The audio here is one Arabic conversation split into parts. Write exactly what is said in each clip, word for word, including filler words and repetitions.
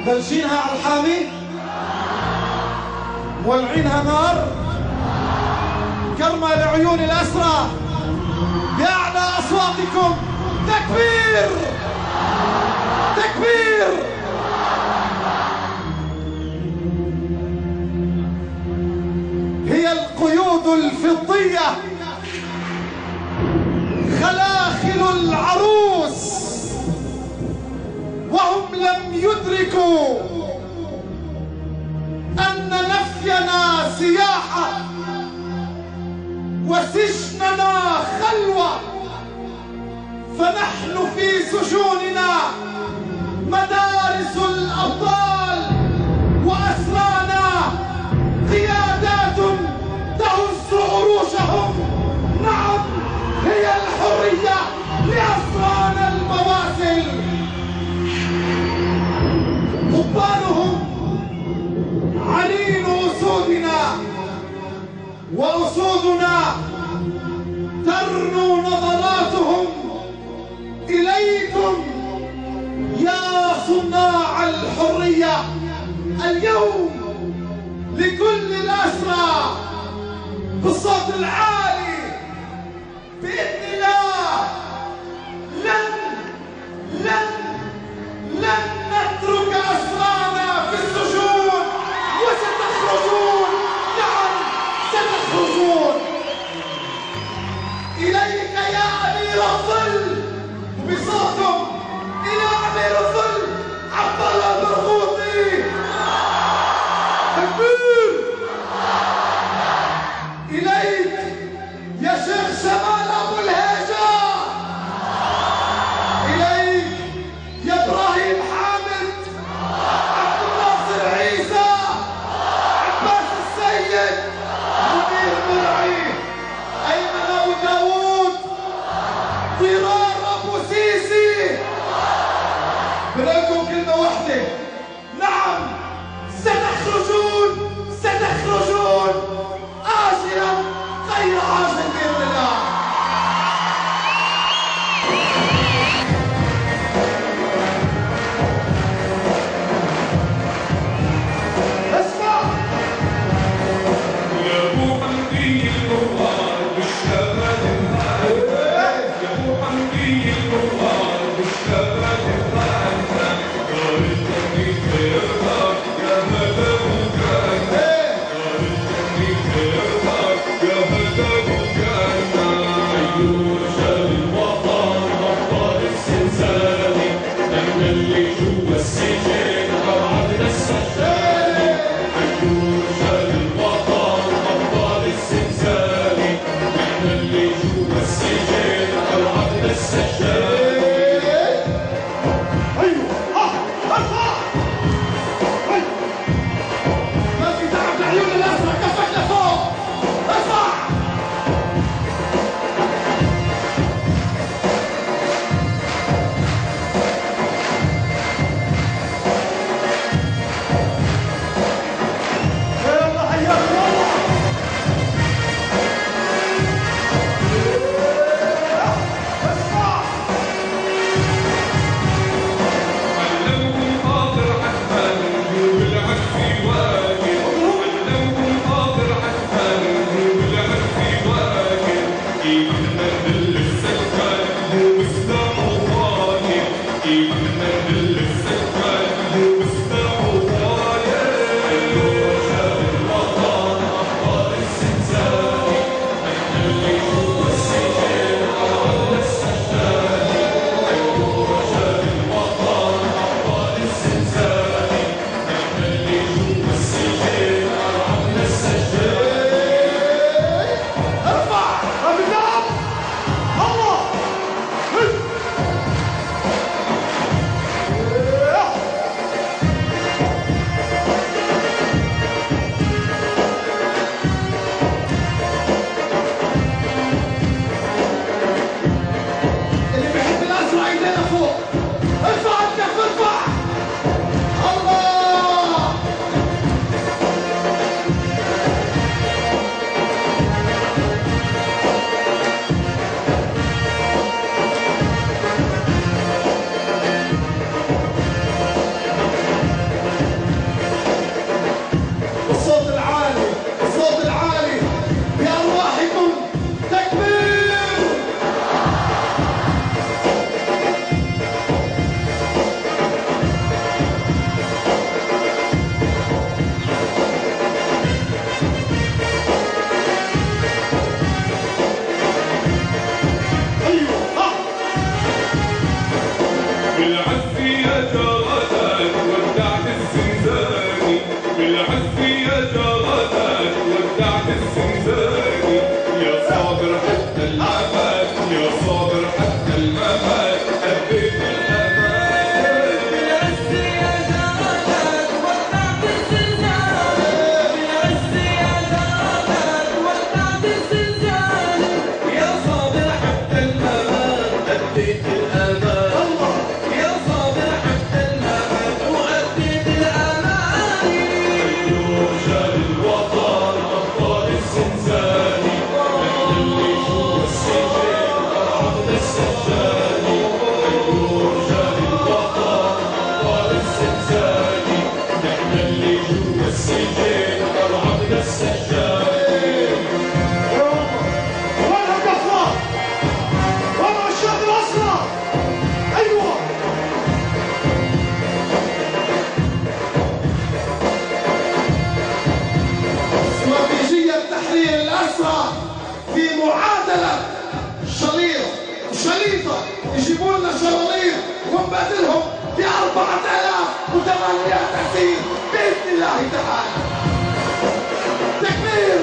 بلشينها على الحامي، مولعينها نار، كرمة لعيون الأسرى، بأعلى أصواتكم تكبير تكبير. هي القيود الفضية خلاخل العروس، وهم لم يدركوا أن نفينا سياحة وسجننا خلوة، فنحن في سجوننا مدارس الأبطال، وأسرانا قيادات تهز عروشهم. نعم، هي الحرية لأسرانا البواسل. قبالهم عنين أسودنا، وأسودنا ترنو نظراتهم إليكم يا صناع الحرية. اليوم لكل الأسرى بالصوت العالي بإذن الله، لن لن لن نترك أسرانا في السجون، وستخرجون. نعم ستخرجون. إليك يا أمير الظل، بصوتهم إلى أمير الظل عبد الله البرغوثي. تكبير. إليك يا شيخ شمال أبو الهيجة. إليك يا إبراهيم حامد، عبد الناصر عيسى، عباس السيد، منير مرعي، أيمن أبو داوود، ضرار أبو سيسي. بنقول لكم كلمة واحدة، نعم ستخرجون عزي يا جرادات ودعت الزنزاني يا صابر حتى الممات يا صابر حتى الممات أديت الأمان بالعز يا جرادات ودعت الزنزاني بالعز يا جرادات ودعت الزنزاني يا صابر حتى الممات أديت الأمان يا صابر حتى الممات وأديت الأماني رجال الوطن أبطال الزنزاني نحن اللي جوا السجن أرعبنا السجاني رجال الوطن أبطال الزنزاني نحن اللي جوا السجن أرعبنا السجاني وين القفلة؟ وين عشاق الأسرى؟ أيوه استراتيجية تحرير الأسرى في معادلة شليط وشليطة يجيبوا لنا شلاليط ونبادلهم ب أربعة آلاف وثمانمئة أسير بإذن الله تعالى. تكبير.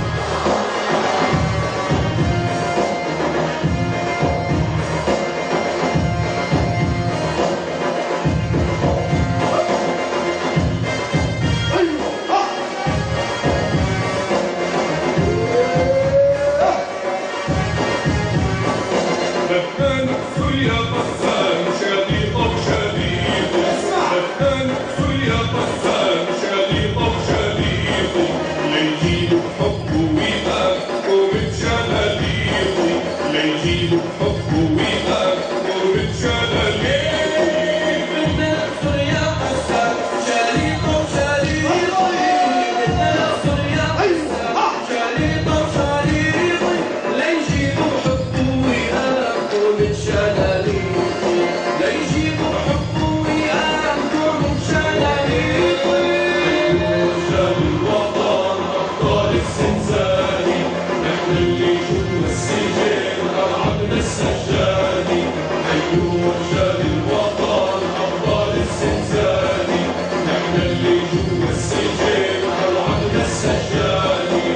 بدنا نقتل يا غسان شليطة وشليطة بدنا نقتل يا غسان شليطة وشليطة ليجيبوا بحب وإيمان قومة شلاليطة ليجيبوا بحب وإيمان قومة شلاليطة بدنا نقصر يا حسان شليطة وشليطة بدنا نقصر يا حسان شليطة وشليطة ليجيبوا حب وإيمان قومة شلاليطة ليجيبوا حب وإيمان قومة شلاليطة رجال الوطن أبطال الزنزاني نحن اللي جوا السجن أرعبنا السجاني أيوه رجال الوطن أبطال الزنزاني نحن اللي جوا السجن أرعبنا السجاني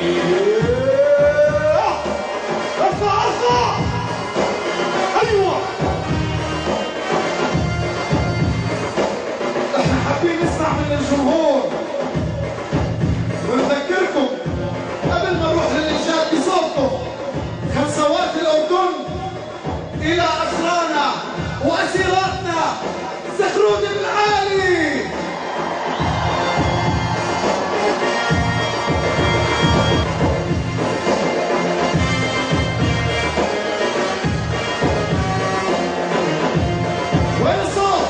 ارفع ارفع. ايوه احنا حابين نسمع من الجمهور ونذكركم قبل ما نروح للإنشاد بصوتكم خمسوات الأردن إلى أسرانا وأسيراتنا زخرود العالي. وين الصوت؟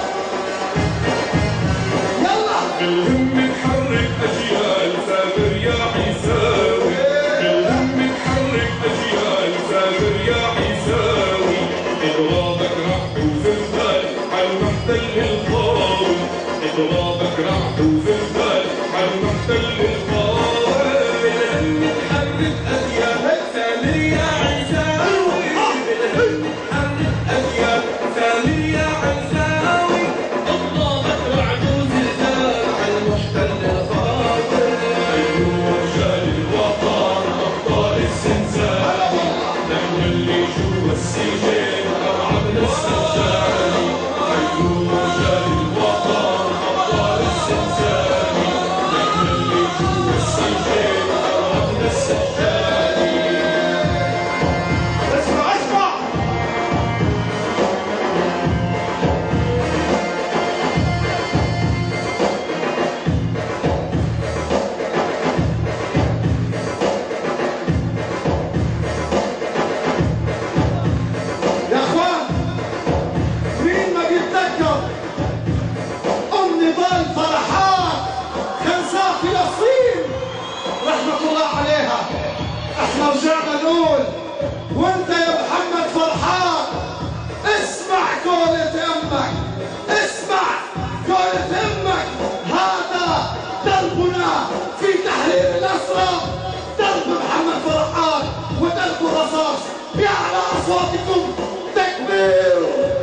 يلا بالهم نحرك أجيال سافر يا عيساوي بالهم نحرك أجيال سافر يا عيساوي إضرابك رعد وزلزال على المحتل القوي إضرابك رعد وزلزال على المحتل القوي بالهم نحرك أجيال سامر يا عيساوي بالهم نحرك أجيال سامر يا عيساوي اضرابك رعد وزلزال على المحتل الخاطر رجال الوطن أبطال الزنزاني نحن اللي جوا السجن أرعبنا السجاني أيوه رجال الوطن أبطال الزنزاني نحن اللي جوا السجن أرعبنا السجاني اسمع اسمع. يا اخوان مين ما بيتذكر ام نضال فرحات خنساء فلسطين رحمة الله عليها. احنا رجعنا نقول وانت يا محمد فرحات اسمع قولة امك اسمع قولة امك. هذا دربنا في تحرير الاسرى درب محمد فرحات ودرب الرصاص. بأعلى اصواتكم تكبير.